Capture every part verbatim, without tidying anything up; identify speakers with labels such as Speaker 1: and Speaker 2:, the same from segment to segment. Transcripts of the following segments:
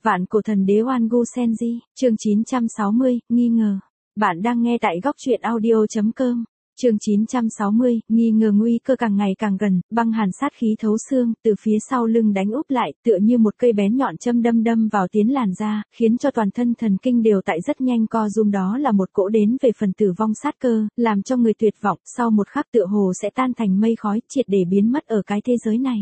Speaker 1: Vạn cổ thần đế Oan Gu Senji, chương chín trăm sáu mươi, nghi ngờ. Bạn đang nghe tại góc truyện audio chấm com. Chương chín trăm sáu mươi, nghi ngờ nguy cơ càng ngày càng gần, băng hàn sát khí thấu xương, từ phía sau lưng đánh úp lại, tựa như một cây bén nhọn châm đâm đâm vào tiến làn da, khiến cho toàn thân thần kinh đều tại rất nhanh co rúm, đó là một cỗ đến về phần tử vong sát cơ, làm cho người tuyệt vọng, sau một khắc tựa hồ sẽ tan thành mây khói, triệt để biến mất ở cái thế giới này.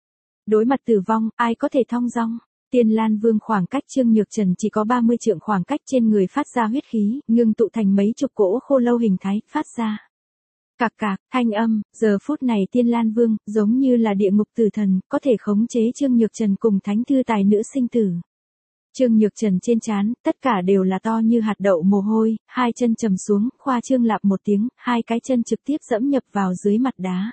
Speaker 1: Đối mặt tử vong, ai có thể thong dong? Tiên Lan Vương khoảng cách Trương Nhược Trần chỉ có ba mươi trượng khoảng cách, trên người phát ra huyết khí, ngưng tụ thành mấy chục cỗ khô lâu hình thái, phát ra cạc cạc, thanh âm. Giờ phút này Tiên Lan Vương, giống như là địa ngục tử thần, có thể khống chế Trương Nhược Trần cùng thánh thư tài nữ sinh tử. Trương Nhược Trần trên trán, tất cả đều là to như hạt đậu mồ hôi, hai chân trầm xuống, khoa trương lạp một tiếng, hai cái chân trực tiếp dẫm nhập vào dưới mặt đá.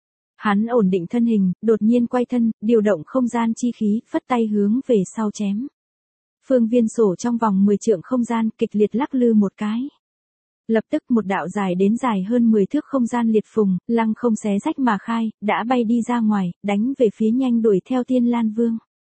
Speaker 1: Hắn ổn định thân hình, đột nhiên quay thân, điều động không gian chi khí, phất tay hướng về sau chém. Phương viên sổ trong vòng mười trượng không gian kịch liệt lắc lư một cái. Lập tức một đạo dài đến dài hơn mười thước không gian liệt phùng, lăng không xé rách mà khai, đã bay đi ra ngoài, đánh về phía nhanh đuổi theo Tiên Lan Vương.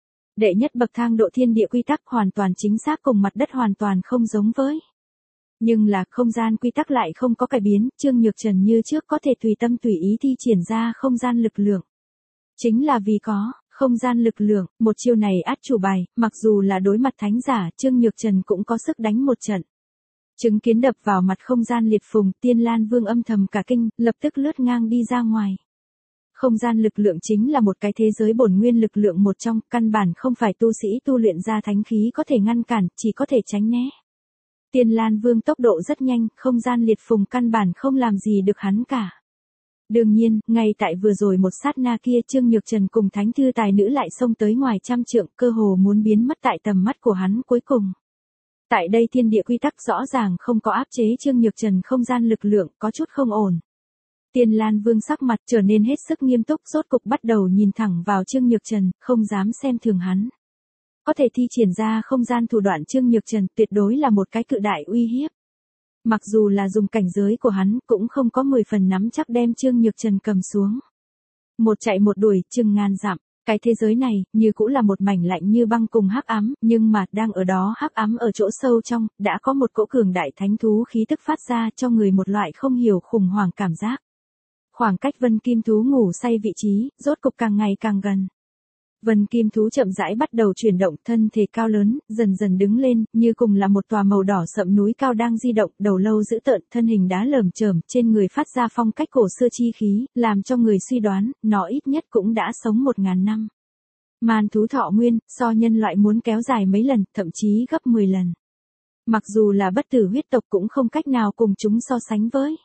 Speaker 1: Đệ nhất bậc thang độ thiên địa quy tắc hoàn toàn chính xác, cùng mặt đất hoàn toàn không giống với. Nhưng là không gian quy tắc lại không có cải biến, Trương Nhược Trần như trước có thể tùy tâm tùy ý thi triển ra không gian lực lượng. Chính là vì có không gian lực lượng, một chiêu này át chủ bài, mặc dù là đối mặt thánh giả, Trương Nhược Trần cũng có sức đánh một trận. Chứng kiến đập vào mặt không gian liệt phùng, Tiên Lan Vương âm thầm cả kinh, lập tức lướt ngang đi ra ngoài. Không gian lực lượng chính là một cái thế giới bổn nguyên lực lượng một trong, căn bản không phải tu sĩ tu luyện ra thánh khí có thể ngăn cản, chỉ có thể tránh né. Tiên Lan Vương tốc độ rất nhanh, không gian liệt phùng căn bản không làm gì được hắn cả. Đương nhiên, ngay tại vừa rồi một sát na kia, Trương Nhược Trần cùng thánh thư tài nữ lại xông tới ngoài trăm trượng, cơ hồ muốn biến mất tại tầm mắt của hắn cuối cùng. Tại đây thiên địa quy tắc rõ ràng không có áp chế Trương Nhược Trần không gian lực lượng, có chút không ổn. Tiên Lan Vương sắc mặt trở nên hết sức nghiêm túc, rốt cục bắt đầu nhìn thẳng vào Trương Nhược Trần, không dám xem thường hắn. Có thể thi triển ra không gian thủ đoạn Trương Nhược Trần tuyệt đối là một cái cự đại uy hiếp. Mặc dù là dùng cảnh giới của hắn, cũng không có mười phần nắm chắc đem Trương Nhược Trần cầm xuống. Một chạy một đuổi, chừng ngàn dặm. Cái thế giới này, như cũng là một mảnh lạnh như băng cùng hắc ám, nhưng mà, đang ở đó hắc ám ở chỗ sâu trong, đã có một cỗ cường đại thánh thú khí tức phát ra cho người một loại không hiểu khủng hoảng cảm giác. Khoảng cách Vân Kim Thú ngủ say vị trí, rốt cục càng ngày càng gần. Vân Kim Thú chậm rãi bắt đầu chuyển động, thân thể cao lớn, dần dần đứng lên, như cùng là một tòa màu đỏ sậm núi cao đang di động, đầu lâu dữ tợn, thân hình đá lởm chởm, trên người phát ra phong cách cổ xưa chi khí, làm cho người suy đoán, nó ít nhất cũng đã sống một ngàn năm. Man thú thọ nguyên, so nhân loại muốn kéo dài mấy lần, thậm chí gấp mười lần. Mặc dù là bất tử huyết tộc cũng không cách nào cùng chúng so sánh với.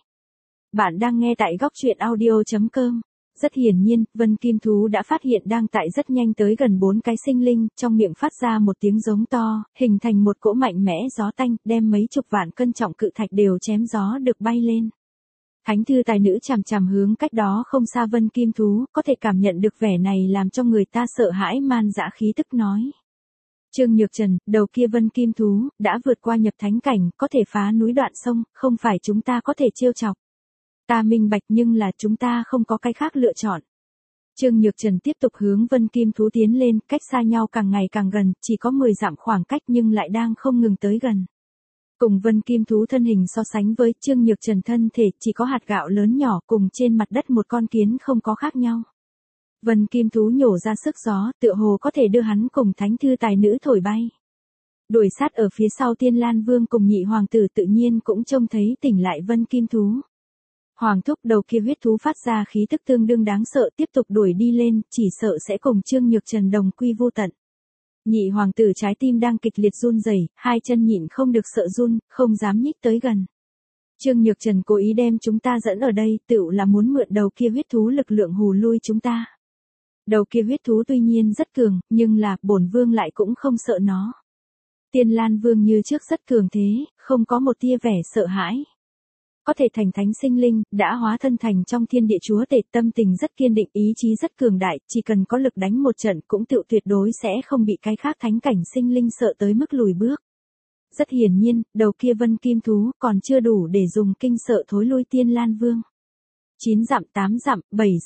Speaker 1: Bạn đang nghe tại góc truyện audio chấm com. Rất hiển nhiên, Vân Kim Thú đã phát hiện đang tại rất nhanh tới gần bốn cái sinh linh, trong miệng phát ra một tiếng giống to, hình thành một cỗ mạnh mẽ gió tanh, đem mấy chục vạn cân trọng cự thạch đều chém gió được bay lên. Thánh thư tài nữ chằm chằm hướng cách đó không xa Vân Kim Thú, có thể cảm nhận được vẻ này làm cho người ta sợ hãi, man dã khí tức nói. Trương Nhược Trần, đầu kia Vân Kim Thú, đã vượt qua nhập thánh cảnh, có thể phá núi đoạn sông, không phải chúng ta có thể trêu chọc. Ta minh bạch, nhưng là chúng ta không có cái khác lựa chọn. Trương Nhược Trần tiếp tục hướng Vân Kim Thú tiến lên, cách xa nhau càng ngày càng gần, chỉ có mười dặm khoảng cách nhưng lại đang không ngừng tới gần. Cùng Vân Kim Thú thân hình so sánh với Trương Nhược Trần thân thể chỉ có hạt gạo lớn nhỏ, cùng trên mặt đất một con kiến không có khác nhau. Vân Kim Thú nhổ ra sức gió, tựa hồ có thể đưa hắn cùng thánh thư tài nữ thổi bay. Đuổi sát ở phía sau Tiên Lan Vương cùng nhị hoàng tử tự nhiên cũng trông thấy tỉnh lại Vân Kim Thú. Hoàng thúc, đầu kia huyết thú phát ra khí tức tương đương đáng sợ, tiếp tục đuổi đi lên, chỉ sợ sẽ cùng Trương Nhược Trần đồng quy vô tận. Nhị hoàng tử trái tim đang kịch liệt run rẩy, hai chân nhịn không được sợ run, không dám nhích tới gần. Trương Nhược Trần cố ý đem chúng ta dẫn ở đây, tựu là muốn mượn đầu kia huyết thú lực lượng hù lui chúng ta. Đầu kia huyết thú tuy nhiên rất cường, nhưng là, bổn vương lại cũng không sợ nó. Tiên Lan Vương như trước rất cường thế, không có một tia vẻ sợ hãi. Có thể thành thánh sinh linh, đã hóa thân thành trong thiên địa chúa tể, tâm tình rất kiên định, ý chí rất cường đại, chỉ cần có lực đánh một trận cũng tự tuyệt đối sẽ không bị cái khác thánh cảnh sinh linh sợ tới mức lùi bước. Rất hiển nhiên, đầu kia Vân Kim Thú còn chưa đủ để dùng kinh sợ thối lui Tiên Lan Vương. Chín dặm, tám dặm, bảy dặm,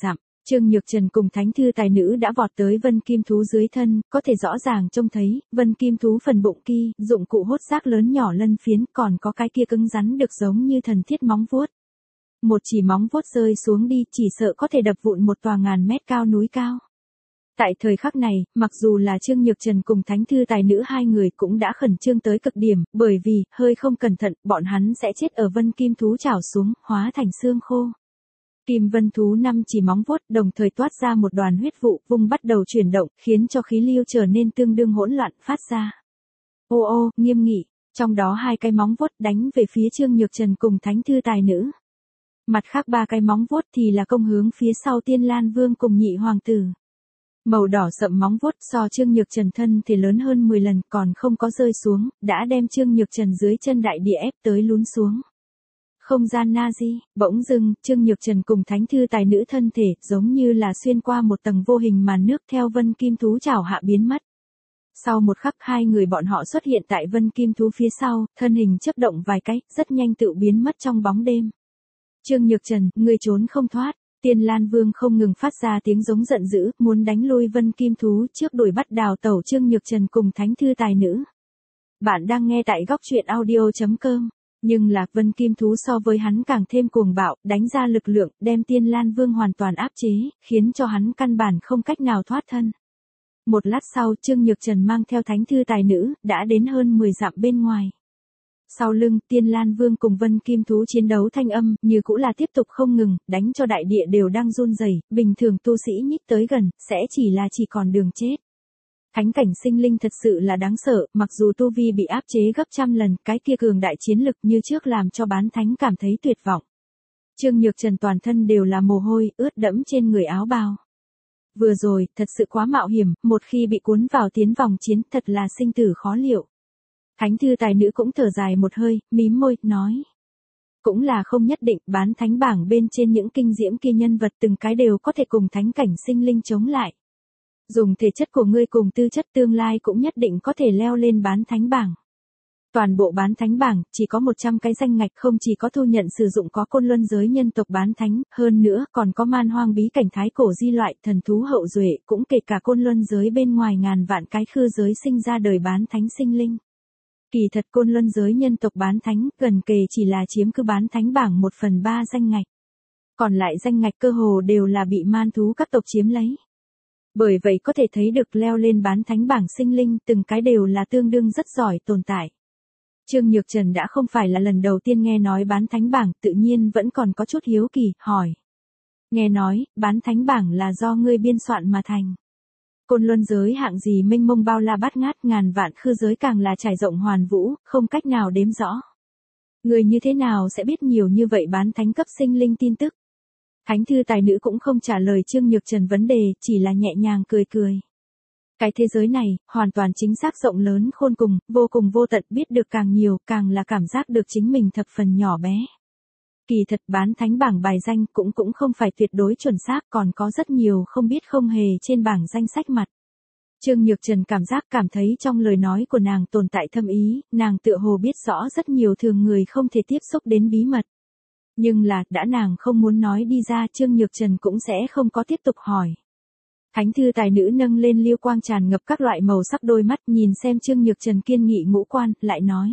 Speaker 1: Trương Nhược Trần cùng thánh thư tài nữ đã vọt tới Vân Kim Thú dưới thân, có thể rõ ràng trông thấy, Vân Kim Thú phần bụng kia, dụng cụ hốt xác lớn nhỏ lân phiến, còn có cái kia cứng rắn được giống như thần thiết móng vuốt. Một chỉ móng vuốt rơi xuống đi, chỉ sợ có thể đập vụn một tòa ngàn mét cao núi cao. Tại thời khắc này, mặc dù là Trương Nhược Trần cùng thánh thư tài nữ hai người cũng đã khẩn trương tới cực điểm, bởi vì, hơi không cẩn thận, bọn hắn sẽ chết ở Vân Kim Thú chảo xuống, hóa thành xương khô. Kim Vân Thú năm chỉ móng vuốt đồng thời toát ra một đoàn huyết vụ, vung bắt đầu chuyển động, khiến cho khí lưu trở nên tương đương hỗn loạn, phát ra. Ô ô, nghiêm nghị, trong đó hai cái móng vuốt đánh về phía Trương Nhược Trần cùng thánh thư tài nữ. Mặt khác ba cái móng vuốt thì là công hướng phía sau Tiên Lan Vương cùng nhị hoàng tử. Màu đỏ sậm móng vuốt so Trương Nhược Trần thân thì lớn hơn mười lần, còn không có rơi xuống, đã đem Trương Nhược Trần dưới chân đại địa ép tới lún xuống. Không gian Nazi, bỗng dưng, Trương Nhược Trần cùng thánh thư tài nữ thân thể, giống như là xuyên qua một tầng vô hình màn nước theo Vân Kim Thú chảo hạ biến mất. Sau một khắc hai người bọn họ xuất hiện tại Vân Kim Thú phía sau, thân hình chớp động vài cái, rất nhanh tự biến mất trong bóng đêm. Trương Nhược Trần, ngươi trốn không thoát. Tiên Lan Vương không ngừng phát ra tiếng giống giận dữ, muốn đánh lui Vân Kim Thú trước đuổi bắt đào tẩu Trương Nhược Trần cùng thánh thư tài nữ. Bạn đang nghe tại góc truyện audio chấm com. Nhưng là Vân Kim Thú so với hắn càng thêm cuồng bạo, đánh ra lực lượng, đem Tiên Lan Vương hoàn toàn áp chế, khiến cho hắn căn bản không cách nào thoát thân. Một lát sau, Trương Nhược Trần mang theo thánh thư tài nữ, đã đến hơn mười dặm bên ngoài. Sau lưng, Tiên Lan Vương cùng Vân Kim Thú chiến đấu thanh âm, như cũ là tiếp tục không ngừng, đánh cho đại địa đều đang run rẩy, bình thường tu sĩ nhích tới gần, sẽ chỉ là chỉ còn đường chết. Thánh cảnh sinh linh thật sự là đáng sợ, mặc dù tu vi bị áp chế gấp trăm lần, cái kia cường đại chiến lực như trước làm cho bán thánh cảm thấy tuyệt vọng. Trương Nhược Trần toàn thân đều là mồ hôi, ướt đẫm trên người áo bào. Vừa rồi, thật sự quá mạo hiểm, một khi bị cuốn vào tiến vòng chiến, thật là sinh tử khó liệu. Thánh thư tài nữ cũng thở dài một hơi, mím môi, nói. Cũng là không nhất định, bán thánh bảng bên trên những kinh diễm kia nhân vật từng cái đều có thể cùng thánh cảnh sinh linh chống lại. Dùng thể chất của ngươi cùng tư chất tương lai cũng nhất định có thể leo lên bán thánh bảng. Toàn bộ bán thánh bảng, chỉ có một trăm cái danh ngạch, không chỉ có thu nhận sử dụng có côn luân giới nhân tộc bán thánh, hơn nữa còn có man hoang bí cảnh thái cổ di loại, thần thú hậu duệ, cũng kể cả côn luân giới bên ngoài ngàn vạn cái khư giới sinh ra đời bán thánh sinh linh. Kỳ thật côn luân giới nhân tộc bán thánh, gần kề chỉ là chiếm cứ bán thánh bảng một phần ba danh ngạch. Còn lại danh ngạch cơ hồ đều là bị man thú các tộc chiếm lấy. Bởi vậy có thể thấy được leo lên bán thánh bảng sinh linh, từng cái đều là tương đương rất giỏi tồn tại. Trương Nhược Trần đã không phải là lần đầu tiên nghe nói bán thánh bảng, tự nhiên vẫn còn có chút hiếu kỳ, hỏi. Nghe nói, bán thánh bảng là do ngươi biên soạn mà thành. Côn luân giới hạng gì mênh mông bao la bát ngát, ngàn vạn khư giới càng là trải rộng hoàn vũ, không cách nào đếm rõ. Người như thế nào sẽ biết nhiều như vậy bán thánh cấp sinh linh tin tức? Thánh thư tài nữ cũng không trả lời Trương Nhược Trần vấn đề, chỉ là nhẹ nhàng cười cười. Cái thế giới này, hoàn toàn chính xác rộng lớn khôn cùng, vô cùng vô tận, biết được càng nhiều, càng là cảm giác được chính mình thập phần nhỏ bé. Kỳ thật bán thánh bảng bài danh cũng cũng không phải tuyệt đối chuẩn xác, còn có rất nhiều không biết không hề trên bảng danh sách mặt. Trương Nhược Trần cảm giác cảm thấy trong lời nói của nàng tồn tại thâm ý, nàng tựa hồ biết rõ rất nhiều thường người không thể tiếp xúc đến bí mật. Nhưng là, đã nàng không muốn nói đi ra, Trương Nhược Trần cũng sẽ không có tiếp tục hỏi. Thánh thư tài nữ nâng lên liêu quang tràn ngập các loại màu sắc đôi mắt, nhìn xem Trương Nhược Trần kiên nghị ngũ quan, lại nói.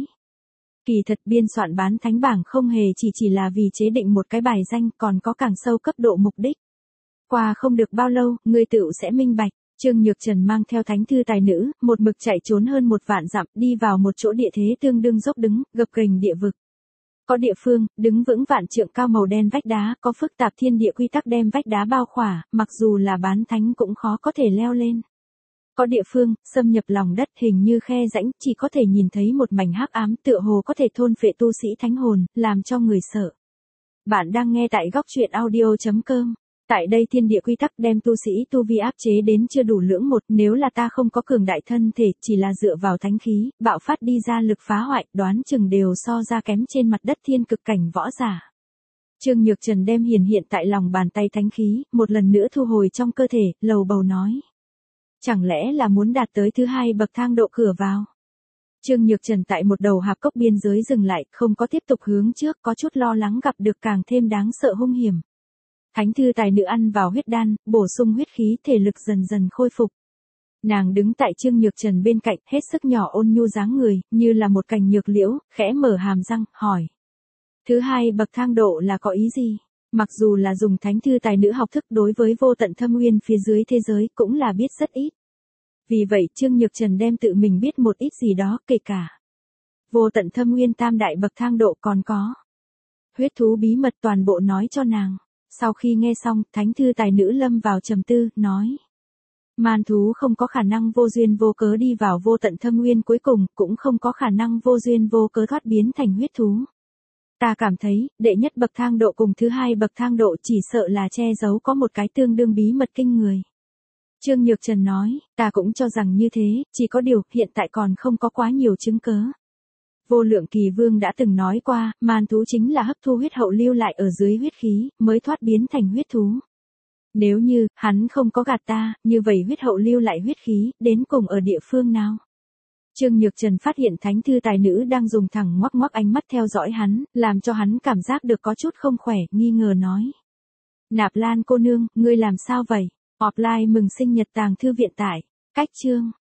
Speaker 1: Kỳ thật biên soạn bán thánh bảng không hề chỉ chỉ là vì chế định một cái bài danh, còn có càng sâu cấp độ mục đích. Qua không được bao lâu, ngươi tự sẽ minh bạch. Trương Nhược Trần mang theo thánh thư tài nữ, một mực chạy trốn hơn một vạn dặm, đi vào một chỗ địa thế tương đương dốc đứng, gập ghềnh địa vực. Có địa phương, đứng vững vạn trượng cao màu đen vách đá, có phức tạp thiên địa quy tắc đem vách đá bao khỏa, mặc dù là bán thánh cũng khó có thể leo lên. Có địa phương, xâm nhập lòng đất hình như khe rãnh, chỉ có thể nhìn thấy một mảnh hắc ám tựa hồ có thể thôn phệ tu sĩ thánh hồn, làm cho người sợ. Bạn đang nghe tại góc truyện audio chấm com. Tại đây thiên địa quy tắc đem tu sĩ tu vi áp chế đến chưa đủ lưỡng một, nếu là ta không có cường đại thân thể, chỉ là dựa vào thánh khí, bạo phát đi ra lực phá hoại, đoán chừng đều so ra kém trên mặt đất thiên cực cảnh võ giả. Trương Nhược Trần đem hiển hiện tại lòng bàn tay thánh khí, một lần nữa thu hồi trong cơ thể, lầu bầu nói. Chẳng lẽ là muốn đạt tới thứ hai bậc thang độ cửa vào? Trương Nhược Trần tại một đầu hạp cốc biên giới dừng lại, không có tiếp tục hướng trước, có chút lo lắng gặp được càng thêm đáng sợ hung hiểm. Thánh thư tài nữ ăn vào huyết đan, bổ sung huyết khí, thể lực dần dần khôi phục. Nàng đứng tại Trương Nhược Trần bên cạnh, hết sức nhỏ ôn nhu dáng người, như là một cành nhược liễu, khẽ mở hàm răng, hỏi. Thứ hai bậc thang độ là có ý gì? Mặc dù là dùng thánh thư tài nữ học thức, đối với vô tận thâm nguyên phía dưới thế giới cũng là biết rất ít. Vì vậy Trương Nhược Trần đem tự mình biết một ít gì đó, kể cả vô tận thâm nguyên tam đại bậc thang độ, còn có huyết thú bí mật, toàn bộ nói cho nàng. Sau khi nghe xong, thánh thư tài nữ lâm vào trầm tư, nói. Man thú không có khả năng vô duyên vô cớ đi vào vô tận thâm nguyên cuối cùng, cũng không có khả năng vô duyên vô cớ thoát biến thành huyết thú. Ta cảm thấy, đệ nhất bậc thang độ cùng thứ hai bậc thang độ chỉ sợ là che giấu có một cái tương đương bí mật kinh người. Trương Nhược Trần nói, ta cũng cho rằng như thế, chỉ có điều, hiện tại còn không có quá nhiều chứng cớ. Vô Lượng Kỳ Vương đã từng nói qua, man thú chính là hấp thu huyết hậu lưu lại ở dưới huyết khí, mới thoát biến thành huyết thú. Nếu như, hắn không có gạt ta, như vậy huyết hậu lưu lại huyết khí, đến cùng ở địa phương nào? Trương Nhược Trần phát hiện thánh thư tài nữ đang dùng thẳng ngoắc ngoắc ánh mắt theo dõi hắn, làm cho hắn cảm giác được có chút không khỏe, nghi ngờ nói. Nạp Lan cô nương, ngươi làm sao vậy? Offline mừng sinh nhật tàng thư viện tại, cách chương.